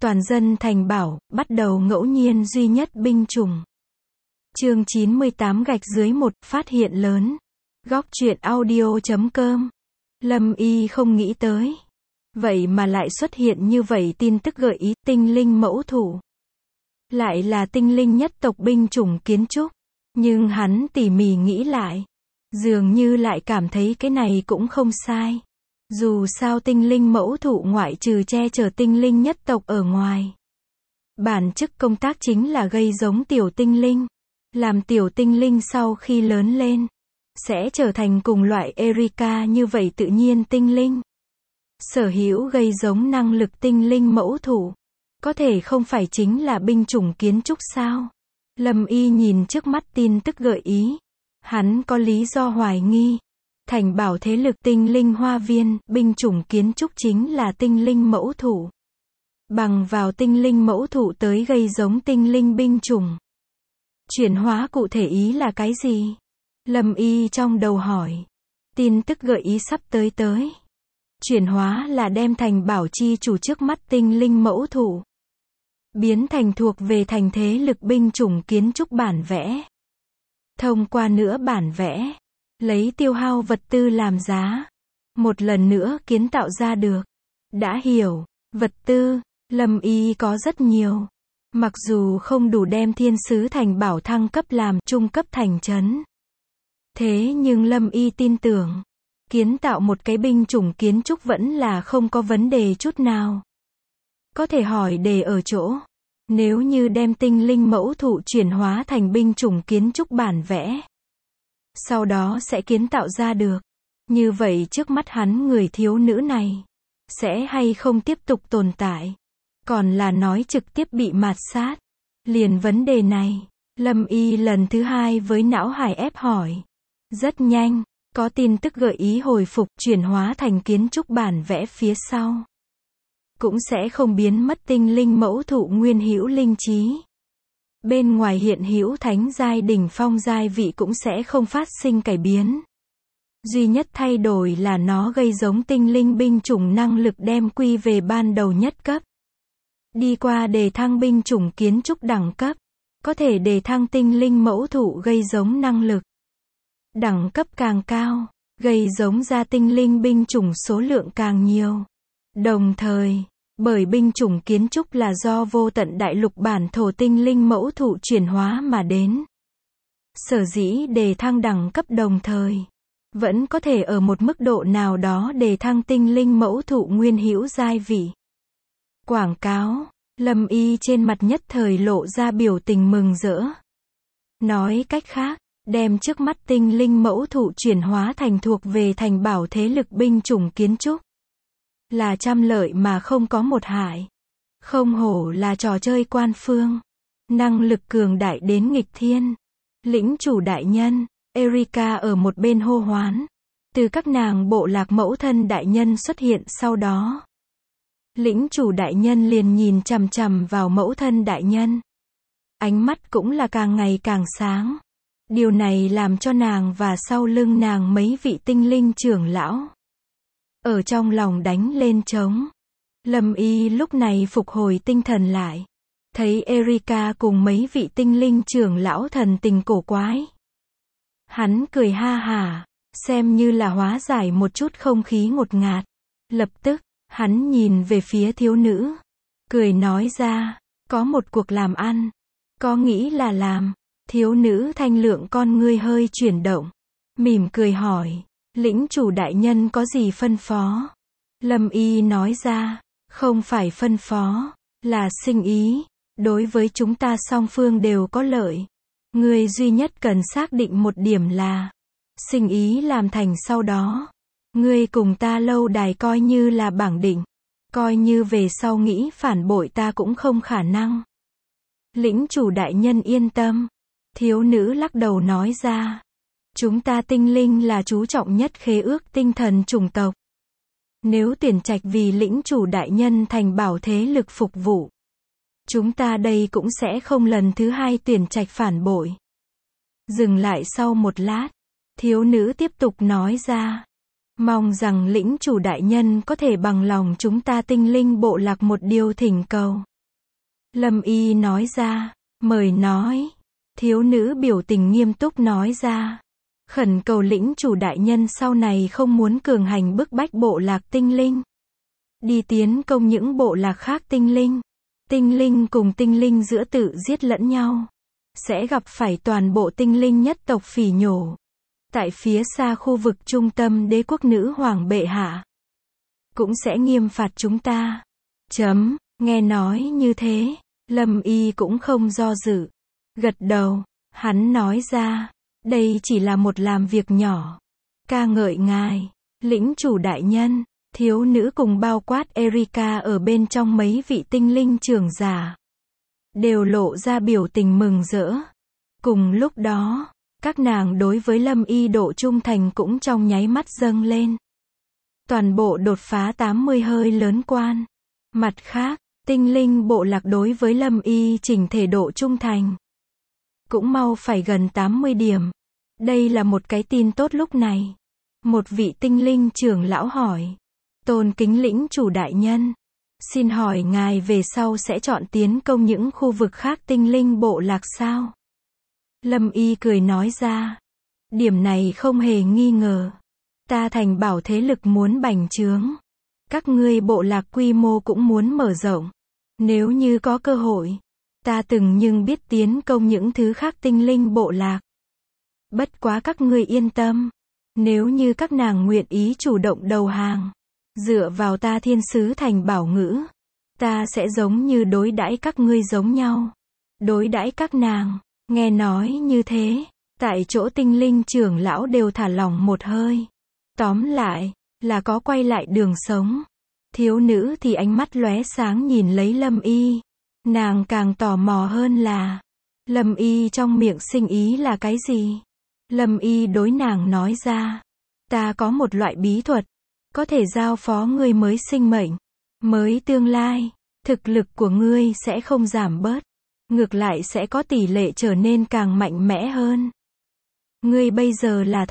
Toàn dân thành bảo, bắt đầu ngẫu nhiên duy nhất binh chủng. Chương 98 gạch dưới một, phát hiện lớn. Góc truyện audio.com. Lâm Y không nghĩ tới. Vậy mà lại xuất hiện như vậy tin tức gợi ý, tinh linh mẫu thủ. Lại là tinh linh nhất tộc binh chủng kiến trúc. Nhưng hắn tỉ mỉ nghĩ lại. Dường như lại cảm thấy cái này cũng không sai. Dù sao tinh linh mẫu thụ ngoại trừ che chở tinh linh nhất tộc ở ngoài. Bản chức công tác chính là gây giống tiểu tinh linh. Làm tiểu tinh linh sau khi lớn lên, sẽ trở thành cùng loại Erika như vậy tự nhiên tinh linh. Sở hữu gây giống năng lực tinh linh mẫu thủ. Có thể không phải chính là binh chủng kiến trúc sao? Lâm Y nhìn trước mắt tin tức gợi ý. Hắn có lý do hoài nghi. Thành bảo thế lực tinh linh hoa viên, binh chủng kiến trúc chính là tinh linh mẫu thủ. Bằng vào tinh linh mẫu thủ tới gây giống tinh linh binh chủng. Chuyển hóa cụ thể ý là cái gì? Lâm Y trong đầu hỏi. Tin tức gợi ý sắp tới. Chuyển hóa là đem thành bảo chi chủ trước mắt tinh linh mẫu thủ. Biến thành thuộc về thành thế lực binh chủng kiến trúc bản vẽ. Thông qua nữa bản vẽ. Lấy tiêu hao vật tư làm giá. Một lần nữa kiến tạo ra được. Đã hiểu, vật tư, Lâm Y có rất nhiều. Mặc dù không đủ đem thiên sứ thành bảo thăng cấp làm trung cấp thành trấn. Thế nhưng Lâm Y tin tưởng. Kiến tạo một cái binh chủng kiến trúc vẫn là không có vấn đề chút nào. Có thể hỏi đề ở chỗ. Nếu như đem tinh linh mẫu thụ chuyển hóa thành binh chủng kiến trúc bản vẽ. Sau đó sẽ kiến tạo ra được. Như vậy trước mắt hắn người thiếu nữ này. Sẽ hay không tiếp tục tồn tại. Còn là nói trực tiếp bị mạt sát. Liền vấn đề này. Lâm Y lần thứ hai với não hải ép hỏi. Rất nhanh. Có tin tức gợi ý hồi phục chuyển hóa thành kiến trúc bản vẽ phía sau. Cũng sẽ không biến mất tinh linh mẫu thụ nguyên hữu linh trí. Bên ngoài hiện hữu thánh giai đỉnh phong giai vị cũng sẽ không phát sinh cải biến. Duy nhất thay đổi là nó gây giống tinh linh binh chủng năng lực đem quy về ban đầu nhất cấp. Đi qua đề thăng binh chủng kiến trúc đẳng cấp. Có thể đề thăng tinh linh mẫu thụ gây giống năng lực. Đẳng cấp càng cao, gây giống ra tinh linh binh chủng số lượng càng nhiều. Đồng thời, bởi binh chủng kiến trúc là do vô tận đại lục bản thổ tinh linh mẫu thụ chuyển hóa mà đến. Sở dĩ đề thăng đẳng cấp đồng thời, vẫn có thể ở một mức độ nào đó đề thăng tinh linh mẫu thụ nguyên hữu giai vị. Quảng cáo, Lâm Y trên mặt nhất thời lộ ra biểu tình mừng rỡ. Nói cách khác, đem trước mắt tinh linh mẫu thụ chuyển hóa thành thuộc về thành bảo thế lực binh chủng kiến trúc. Là trăm lợi mà không có một hại. Không hổ là trò chơi quan phương. Năng lực cường đại đến nghịch thiên. Lĩnh chủ đại nhân, Erika ở một bên hô hoán. Từ các nàng bộ lạc mẫu thân đại nhân xuất hiện sau đó. Lĩnh chủ đại nhân liền nhìn chằm chằm vào mẫu thân đại nhân. Ánh mắt cũng là càng ngày càng sáng. Điều này làm cho nàng và sau lưng nàng mấy vị tinh linh trưởng lão. Ở trong lòng đánh lên trống. Lâm Y lúc này phục hồi tinh thần lại. Thấy Erika cùng mấy vị tinh linh trưởng lão thần tình cổ quái. Hắn cười ha hả, xem như là hóa giải một chút không khí ngột ngạt. Lập tức, hắn nhìn về phía thiếu nữ. Cười nói ra, có một cuộc làm ăn. Có nghĩ là làm. Thiếu nữ thanh lượng con ngươi hơi chuyển động. Mỉm cười hỏi. Lĩnh chủ đại nhân có gì phân phó? Lâm Y nói ra. Không phải phân phó. Là sinh ý. Đối với chúng ta song phương đều có lợi. Ngươi duy nhất cần xác định một điểm là. Sinh ý làm thành sau đó. Ngươi cùng ta lâu đài coi như là bảng định. Coi như về sau nghĩ phản bội ta cũng không khả năng. Lĩnh chủ đại nhân yên tâm. Thiếu nữ lắc đầu nói ra. Chúng ta tinh linh là chú trọng nhất khế ước tinh thần chủng tộc. Nếu tuyển trạch vì lĩnh chủ đại nhân thành bảo thế lực phục vụ. Chúng ta đây cũng sẽ không lần thứ hai tuyển trạch phản bội. Dừng lại sau một lát. Thiếu nữ tiếp tục nói ra. Mong rằng lĩnh chủ đại nhân có thể bằng lòng chúng ta tinh linh bộ lạc một điều thỉnh cầu. Lâm Y nói ra. Mời nói. Thiếu nữ biểu tình nghiêm túc nói ra. Khẩn cầu lĩnh chủ đại nhân sau này không muốn cường hành bức bách bộ lạc tinh linh. Đi tiến công những bộ lạc khác tinh linh. Tinh linh cùng tinh linh giữa tự giết lẫn nhau. Sẽ gặp phải toàn bộ tinh linh nhất tộc phỉ nhổ. Tại phía xa khu vực trung tâm đế quốc nữ hoàng bệ hạ. Cũng sẽ nghiêm phạt chúng ta. Nghe nói như thế, Lâm Y cũng không do dự. Gật đầu, hắn nói ra, đây chỉ là một làm việc nhỏ. Ca ngợi ngài, lĩnh chủ đại nhân. Thiếu nữ cùng bao quát Erika ở bên trong mấy vị tinh linh trưởng giả. Đều lộ ra biểu tình mừng rỡ. Cùng lúc đó, các nàng đối với Lâm Y độ trung thành cũng trong nháy mắt dâng lên. Toàn bộ đột phá 80 hơi lớn quan. Mặt khác, tinh linh bộ lạc đối với Lâm Y chỉnh thể độ trung thành. Cũng mau phải gần 80 điểm. Đây là một cái tin tốt lúc này. Một vị tinh linh trưởng lão hỏi. Tôn kính lĩnh chủ đại nhân. Xin hỏi ngài về sau sẽ chọn tiến công những khu vực khác tinh linh bộ lạc sao? Lâm Y cười nói ra. Điểm này không hề nghi ngờ. Ta thành bảo thế lực muốn bành trướng. Các ngươi bộ lạc quy mô cũng muốn mở rộng. Nếu như có cơ hội, ta từng nhưng biết tiến công những thứ khác tinh linh bộ lạc. Bất quá các ngươi yên tâm. Nếu như các nàng nguyện ý chủ động đầu hàng, dựa vào ta thiên sứ thành bảo ngữ, ta sẽ giống như đối đãi các ngươi giống nhau. Đối đãi các nàng. Nghe nói như thế, tại chỗ tinh linh trưởng lão đều thả lỏng một hơi. Tóm lại, là có quay lại đường sống. Thiếu nữ thì ánh mắt lóe sáng nhìn lấy Lâm Y. Nàng càng tò mò hơn là, Lâm Y trong miệng sinh ý là cái gì? Lâm Y đối nàng nói ra, ta có một loại bí thuật, có thể giao phó ngươi mới sinh mệnh, mới tương lai, thực lực của ngươi sẽ không giảm bớt, ngược lại sẽ có tỷ lệ trở nên càng mạnh mẽ hơn. Ngươi bây giờ là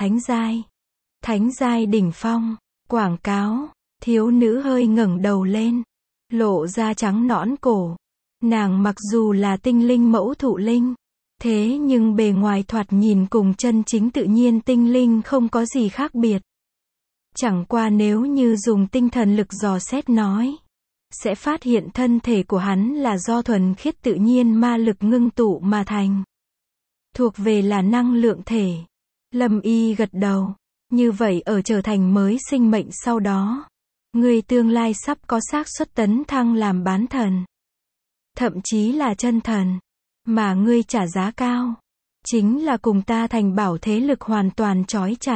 thánh giai đỉnh phong. Quảng cáo. Thiếu nữ hơi ngẩng đầu lên, lộ ra trắng nõn cổ. Nàng mặc dù là tinh linh mẫu thụ linh, thế nhưng bề ngoài thoạt nhìn cùng chân chính tự nhiên tinh linh không có gì khác biệt. Chẳng qua nếu như dùng tinh thần lực dò xét nói, sẽ phát hiện thân thể của hắn là do thuần khiết tự nhiên ma lực ngưng tụ mà thành. Thuộc về là năng lượng thể. Lâm Y gật đầu. Như vậy ở trở thành mới sinh mệnh sau đó, người tương lai sắp có xác suất tấn thăng làm bán thần. Thậm chí là chân thần. Mà ngươi trả giá cao. Chính là cùng ta thành bảo thế lực hoàn toàn trói chặt.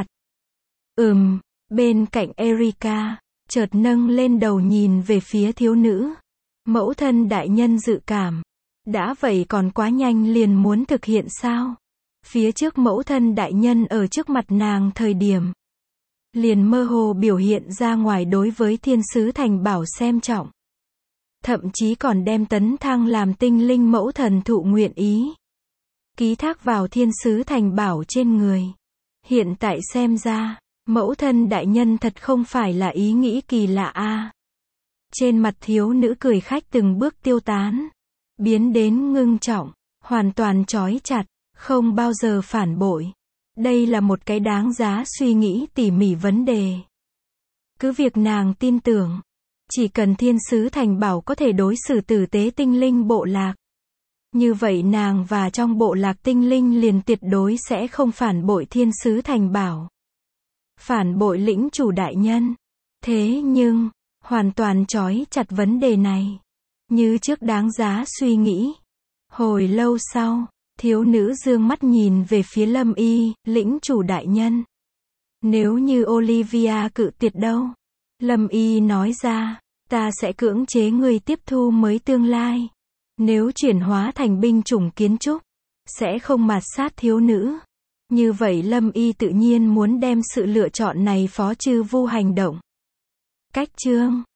Bên cạnh Erika, chợt nâng lên đầu nhìn về phía thiếu nữ. Mẫu thân đại nhân dự cảm. Đã vậy còn quá nhanh liền muốn thực hiện sao? Phía trước mẫu thân đại nhân ở trước mặt nàng thời điểm, liền mơ hồ biểu hiện ra ngoài đối với thiên sứ thành bảo xem trọng. Thậm chí còn đem tấn thăng làm tinh linh mẫu thần thụ nguyện ý. Ký thác vào thiên sứ thành bảo trên người. Hiện tại xem ra, mẫu thân đại nhân thật không phải là ý nghĩ kỳ lạ a. Trên mặt thiếu nữ cười khách từng bước tiêu tán. Biến đến ngưng trọng, hoàn toàn trói chặt. Không bao giờ phản bội. Đây là một cái đáng giá suy nghĩ tỉ mỉ vấn đề. Cứ việc nàng tin tưởng, chỉ cần thiên sứ thành bảo có thể đối xử tử tế tinh linh bộ lạc, như vậy nàng và trong bộ lạc tinh linh liền tuyệt đối sẽ không phản bội thiên sứ thành bảo. Phản bội lĩnh chủ đại nhân. Thế nhưng, hoàn toàn trói chặt vấn đề này. Như trước đáng giá suy nghĩ. Hồi lâu sau, thiếu nữ dương mắt nhìn về phía Lâm Y, lĩnh chủ đại nhân. Nếu như Olivia cự tuyệt đâu? Lâm Y nói ra, ta sẽ cưỡng chế người tiếp thu mới tương lai. Nếu chuyển hóa thành binh chủng kiến trúc, sẽ không mạt sát thiếu nữ. Như vậy Lâm Y tự nhiên muốn đem sự lựa chọn này phó chư vu hành động. Cách chương